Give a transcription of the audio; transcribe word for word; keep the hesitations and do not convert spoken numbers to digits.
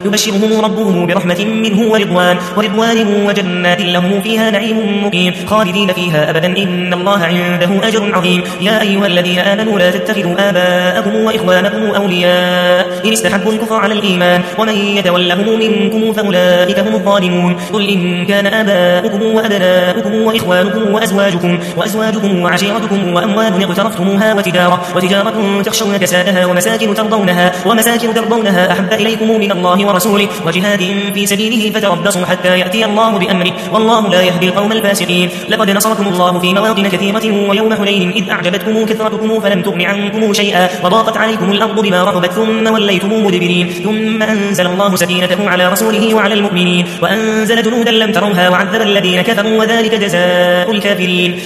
يبشرهم ربهم برحمة منه ورضوان ورضوان وجنات لهم فيها نعيم مقيم خالدين فيها أبدا إن الله عنده أجر عظيم. يا أيها الذين آمنوا لا تتخذوا آباءكم وإخوانكم أولياء إن استحبوا الكفر على الإيمان ومن يتولهم منكم فأولئك هم الظالمون. قل إن كان آباؤكم وأبناؤكم وإخوانكم وأزواجكم وأزواجكم وعشيرتكم وأموال اقترفتموها وتجارة وتجارة تخشون كسادها ومساكن ترضونها ومساكن ترضونها أحب إليكم من الله ورسوله وجهاد في سبيله فتربصوا حتى يأتي الله بأمره والله لا يهدي القوم الفاسقين. لقد نصركم الله في مواطن كثيرة ويوم حنين إذ أعجبتكم كثرتكم فلم تغن عنكم شيئا وضاقت عليكم الأرض بما رحبت ثم وليتم مدبرين ثم أنزل الله سكينته على رسوله وعلى المؤمنين وأنزل جنودا لم تروها وعذب الذين كفروا وذلك جزاء الكافرين.